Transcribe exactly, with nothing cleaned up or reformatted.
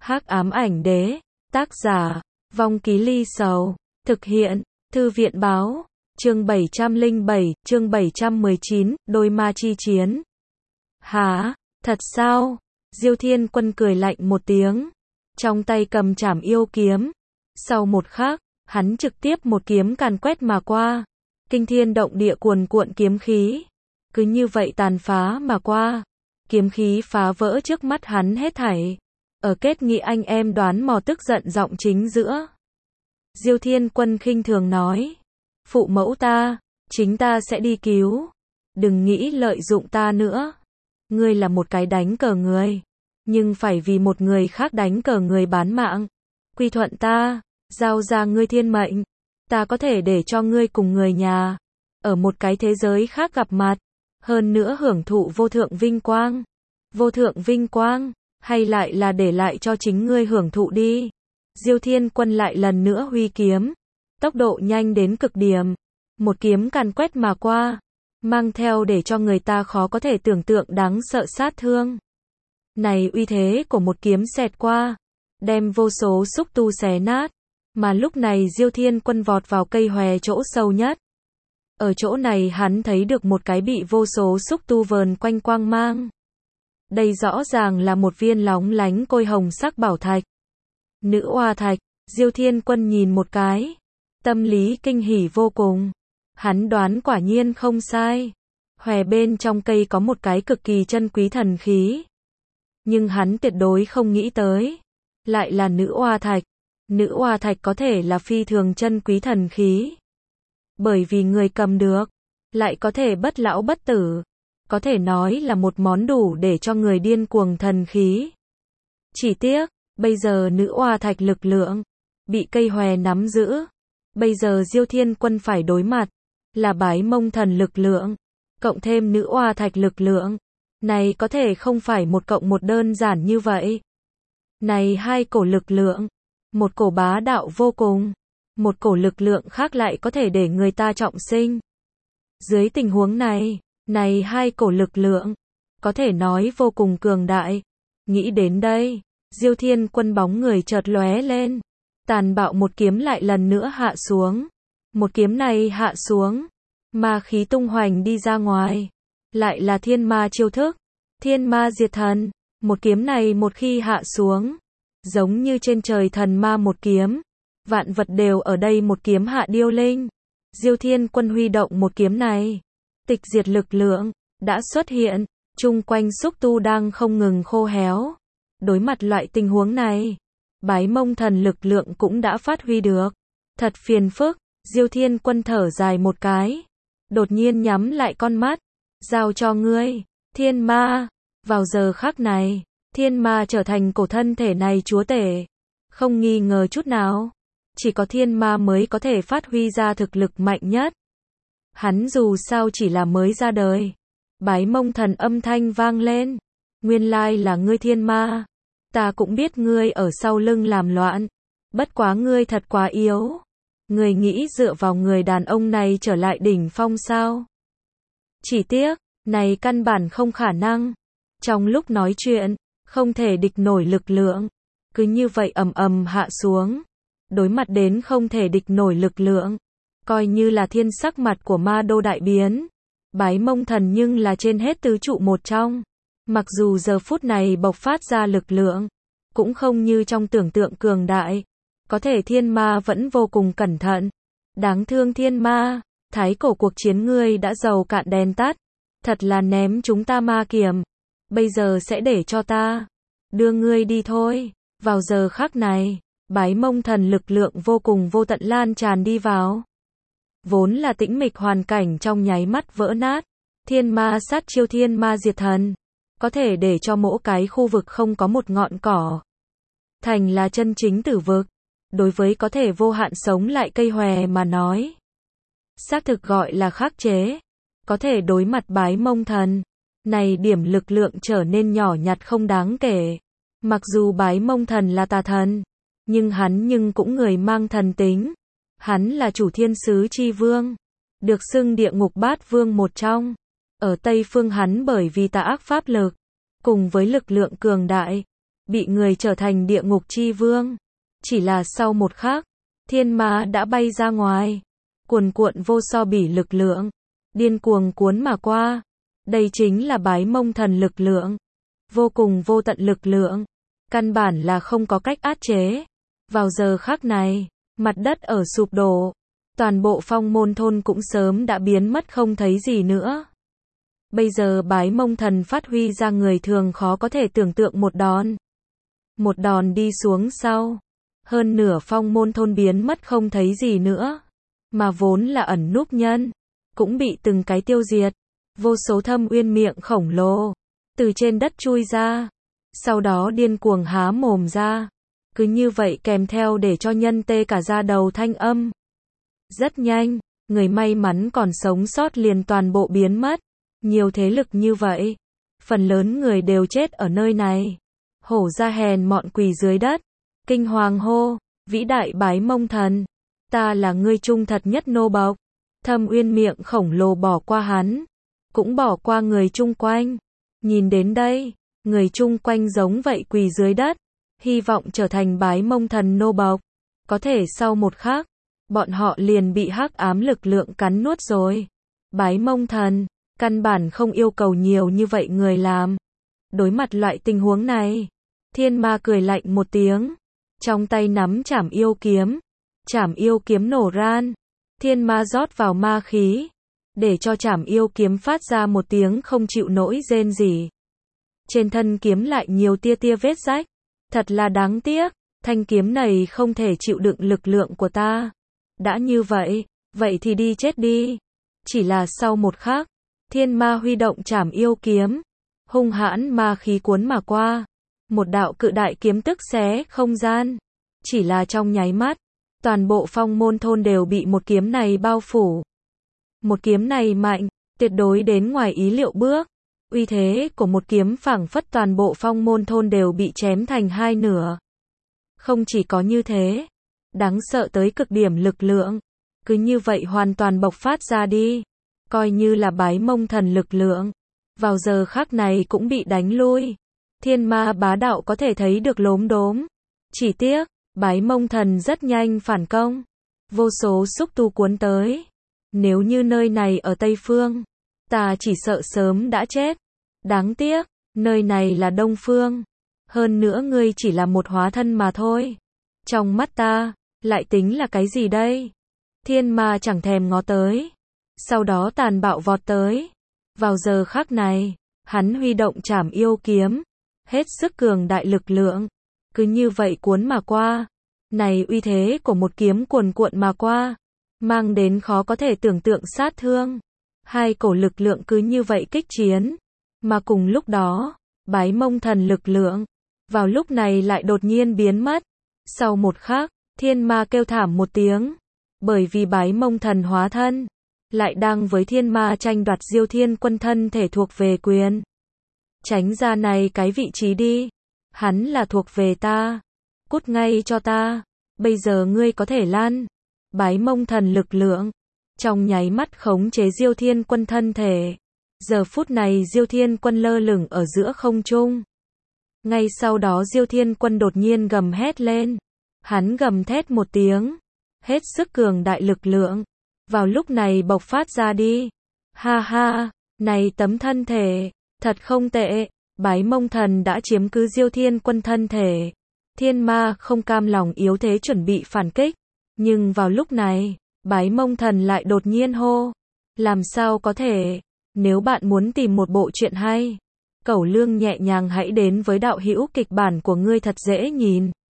Hắc ám ảnh đế, tác giả, Vong Ký Ly Sầu, thực hiện, Thư viện báo, chương bảy trăm lẻ bảy, chương bảy trăm mười chín, đôi ma chi chiến. Hả, thật sao? Diêu Thiên Quân cười lạnh một tiếng, trong tay cầm trảm yêu kiếm. Sau một khắc, hắn trực tiếp một kiếm càn quét mà qua, kinh thiên động địa cuồn cuộn kiếm khí, cứ như vậy tàn phá mà qua. Kiếm khí phá vỡ trước mắt hắn hết thảy. Ở kết nghị anh em đoán mò tức giận giọng chính giữa. Diêu Thiên Quân khinh thường nói, phụ mẫu ta, chính ta sẽ đi cứu, đừng nghĩ lợi dụng ta nữa. Ngươi là một cái đánh cờ người, nhưng phải vì một người khác đánh cờ người bán mạng. Quy thuận ta, giao ra ngươi thiên mệnh, ta có thể để cho ngươi cùng người nhà ở một cái thế giới khác gặp mặt, hơn nữa hưởng thụ vô thượng vinh quang. Vô thượng vinh quang, hay lại là để lại cho chính ngươi hưởng thụ đi. Diêu Thiên Quân lại lần nữa huy kiếm, tốc độ nhanh đến cực điểm, một kiếm càn quét mà qua, mang theo để cho người ta khó có thể tưởng tượng đáng sợ sát thương. Này uy thế của một kiếm xẹt qua, đem vô số xúc tu xé nát, mà lúc này Diêu Thiên Quân vọt vào cây hòe chỗ sâu nhất. Ở chỗ này hắn thấy được một cái bị vô số xúc tu vờn quanh quang mang. Đây rõ ràng là một viên lóng lánh côi hồng sắc bảo thạch. Nữ oa thạch, Diêu Thiên Quân nhìn một cái, tâm lý kinh hỉ vô cùng. Hắn đoán quả nhiên không sai. Hòe bên trong cây có một cái cực kỳ chân quý thần khí. Nhưng hắn tuyệt đối không nghĩ tới, lại là nữ oa thạch. Nữ oa thạch có thể là phi thường chân quý thần khí. Bởi vì người cầm được, lại có thể bất lão bất tử. Có thể nói là một món đủ để cho người điên cuồng thần khí. Chỉ tiếc, bây giờ nữ oa thạch lực lượng bị cây hòe nắm giữ. Bây giờ Diêu Thiên Quân phải đối mặt là bái mông thần lực lượng, cộng thêm nữ oa thạch lực lượng. Này có thể không phải một cộng một đơn giản như vậy. Này hai cổ lực lượng, một cổ bá đạo vô cùng, một cổ lực lượng khác lại có thể để người ta trọng sinh. Dưới tình huống này, này hai cổ lực lượng, có thể nói vô cùng cường đại. Nghĩ đến đây, Diêu Thiên Quân bóng người chợt lóe lên, tàn bạo một kiếm lại lần nữa hạ xuống. Một kiếm này hạ xuống, ma khí tung hoành đi ra ngoài, lại là thiên ma chiêu thức, thiên ma diệt thần. Một kiếm này một khi hạ xuống, giống như trên trời thần ma một kiếm, vạn vật đều ở đây một kiếm hạ điêu linh. Diêu Thiên Quân huy động một kiếm này, tịch diệt lực lượng đã xuất hiện, chung quanh xúc tu đang không ngừng khô héo. Đối mặt loại tình huống này, bái mông thần lực lượng cũng đã phát huy được. Thật phiền phức. Diêu Thiên Quân thở dài một cái, đột nhiên nhắm lại con mắt, giao cho ngươi, thiên ma. Vào giờ khắc này, thiên ma trở thành cổ thân thể này chúa tể, không nghi ngờ chút nào. Chỉ có thiên ma mới có thể phát huy ra thực lực mạnh nhất. Hắn dù sao chỉ là mới ra đời. Bái mông thần âm thanh vang lên, nguyên lai là ngươi thiên ma. Ta cũng biết ngươi ở sau lưng làm loạn, bất quá ngươi thật quá yếu. Ngươi nghĩ dựa vào người đàn ông này trở lại đỉnh phong sao? Chỉ tiếc, này căn bản không khả năng. Trong lúc nói chuyện, không thể địch nổi lực lượng, cứ như vậy ầm ầm hạ xuống. Đối mặt đến không thể địch nổi lực lượng, coi như là thiên sắc mặt của ma đô đại biến. Bái mông thần nhưng là trên hết tứ trụ một trong. Mặc dù giờ phút này bộc phát ra lực lượng, cũng không như trong tưởng tượng cường đại. Có thể thiên ma vẫn vô cùng cẩn thận. Đáng thương thiên ma, thái cổ cuộc chiến ngươi đã dầu cạn đèn tắt. Thật là ném chúng ta ma kiềm. Bây giờ sẽ để cho ta đưa ngươi đi thôi. Vào giờ khắc này, bái mông thần lực lượng vô cùng vô tận lan tràn đi vào. Vốn là tĩnh mịch hoàn cảnh trong nháy mắt vỡ nát. Thiên ma sát chiêu thiên ma diệt thần, có thể để cho mỗi cái khu vực không có một ngọn cỏ thành là chân chính tử vực. Đối với có thể vô hạn sống lại cây hòe mà nói, xác thực gọi là khắc chế. Có thể đối mặt bái mông thần, này điểm lực lượng trở nên nhỏ nhặt không đáng kể. Mặc dù bái mông thần là tà thần, nhưng hắn nhưng cũng người mang thần tính. Hắn là chủ thiên sứ chi vương, được xưng địa ngục bát vương một trong. Ở Tây Phương hắn bởi vì tà ác pháp lực, cùng với lực lượng cường đại, bị người trở thành địa ngục chi vương. Chỉ là sau một khắc, thiên ma đã bay ra ngoài, cuồn cuộn vô so bỉ lực lượng, điên cuồng cuốn mà qua. Đây chính là Bái Mông Thần lực lượng, vô cùng vô tận lực lượng, căn bản là không có cách áp chế. Vào giờ khắc này, mặt đất ở sụp đổ, toàn bộ Phong Môn thôn cũng sớm đã biến mất không thấy gì nữa. Bây giờ Bái Mông Thần phát huy ra người thường khó có thể tưởng tượng một đòn. Một đòn đi xuống sau, hơn nửa Phong Môn thôn biến mất không thấy gì nữa, mà vốn là ẩn núp nhân, cũng bị từng cái tiêu diệt. Vô số thâm uyên miệng khổng lồ từ trên đất chui ra, sau đó điên cuồng há mồm ra, cứ như vậy kèm theo để cho nhân tê cả da đầu thanh âm. Rất nhanh, người may mắn còn sống sót liền toàn bộ biến mất. Nhiều thế lực như vậy, phần lớn người đều chết ở nơi này. Hổ ra hèn mọn quỳ dưới đất, kinh hoàng hô, vĩ đại Bái Mông Thần, ta là ngươi trung thật nhất nô bộc. Thâm uyên miệng khổng lồ bỏ qua hắn, cũng bỏ qua người chung quanh. Nhìn đến đây, người chung quanh giống vậy quỳ dưới đất, hy vọng trở thành Bái Mông Thần nô bộc. Có thể sau một khắc, bọn họ liền bị hắc ám lực lượng cắn nuốt rồi. Bái Mông Thần, căn bản không yêu cầu nhiều như vậy người làm. Đối mặt loại tình huống này, thiên ma cười lạnh một tiếng, trong tay nắm trảm yêu kiếm. Trảm yêu kiếm nổ ran, thiên ma rót vào ma khí, để cho trảm yêu kiếm phát ra một tiếng không chịu nổi rên rỉ. Trên thân kiếm lại nhiều tia tia vết rách, thật là đáng tiếc, thanh kiếm này không thể chịu đựng lực lượng của ta. Đã như vậy, vậy thì đi chết đi. Chỉ là sau một khắc, thiên ma huy động trảm yêu kiếm, hung hãn ma khí cuốn mà qua, một đạo cự đại kiếm tức xé không gian. Chỉ là trong nháy mắt, toàn bộ Phong Môn thôn đều bị một kiếm này bao phủ. Một kiếm này mạnh, tuyệt đối đến ngoài ý liệu bước. Uy thế của một kiếm phảng phất toàn bộ Phong Môn thôn đều bị chém thành hai nửa. Không chỉ có như thế, đáng sợ tới cực điểm lực lượng, cứ như vậy hoàn toàn bộc phát ra đi. Coi như là Bái Mông Thần lực lượng, vào giờ khắc này cũng bị đánh lui. Thiên ma bá đạo có thể thấy được lốm đốm. Chỉ tiếc, Bái Mông Thần rất nhanh phản công. Vô số xúc tu cuốn tới. Nếu như nơi này ở Tây Phương, ta chỉ sợ sớm đã chết. Đáng tiếc, nơi này là Đông Phương. Hơn nữa ngươi chỉ là một hóa thân mà thôi. Trong mắt ta, lại tính là cái gì đây? Thiên ma chẳng thèm ngó tới. Sau đó tàn bạo vọt tới. Vào giờ khắc này, hắn huy động trảm yêu kiếm, hết sức cường đại lực lượng, cứ như vậy cuốn mà qua. Này uy thế của một kiếm cuồn cuộn mà qua, mang đến khó có thể tưởng tượng sát thương. Hai cổ lực lượng cứ như vậy kích chiến, mà cùng lúc đó, Bái Mông Thần lực lượng, vào lúc này lại đột nhiên biến mất. Sau một khắc, thiên ma kêu thảm một tiếng, bởi vì Bái Mông Thần hóa thân, lại đang với thiên ma tranh đoạt Diêu Thiên Quân thân thể thuộc về quyền. Tránh ra này cái vị trí đi, hắn là thuộc về ta, cút ngay cho ta, bây giờ ngươi có thể lăn. Bái Mông Thần lực lượng, trong nháy mắt khống chế Diêu Thiên Quân thân thể. Giờ phút này Diêu Thiên Quân lơ lửng ở giữa không trung. Ngay sau đó Diêu Thiên Quân đột nhiên gầm hét lên. Hắn gầm thét một tiếng, hết sức cường đại lực lượng, vào lúc này bộc phát ra đi. Ha ha, này tấm thân thể, thật không tệ. Bái Mông Thần đã chiếm cứ Diêu Thiên Quân thân thể. Thiên ma không cam lòng yếu thế chuẩn bị phản kích. Nhưng vào lúc này, Bái Mông Thần lại đột nhiên hô. Làm sao có thể? Nếu bạn muốn tìm một bộ truyện hay, Cẩu Lương nhẹ nhàng hãy đến với đạo hữu kịch bản của ngươi thật dễ nhìn.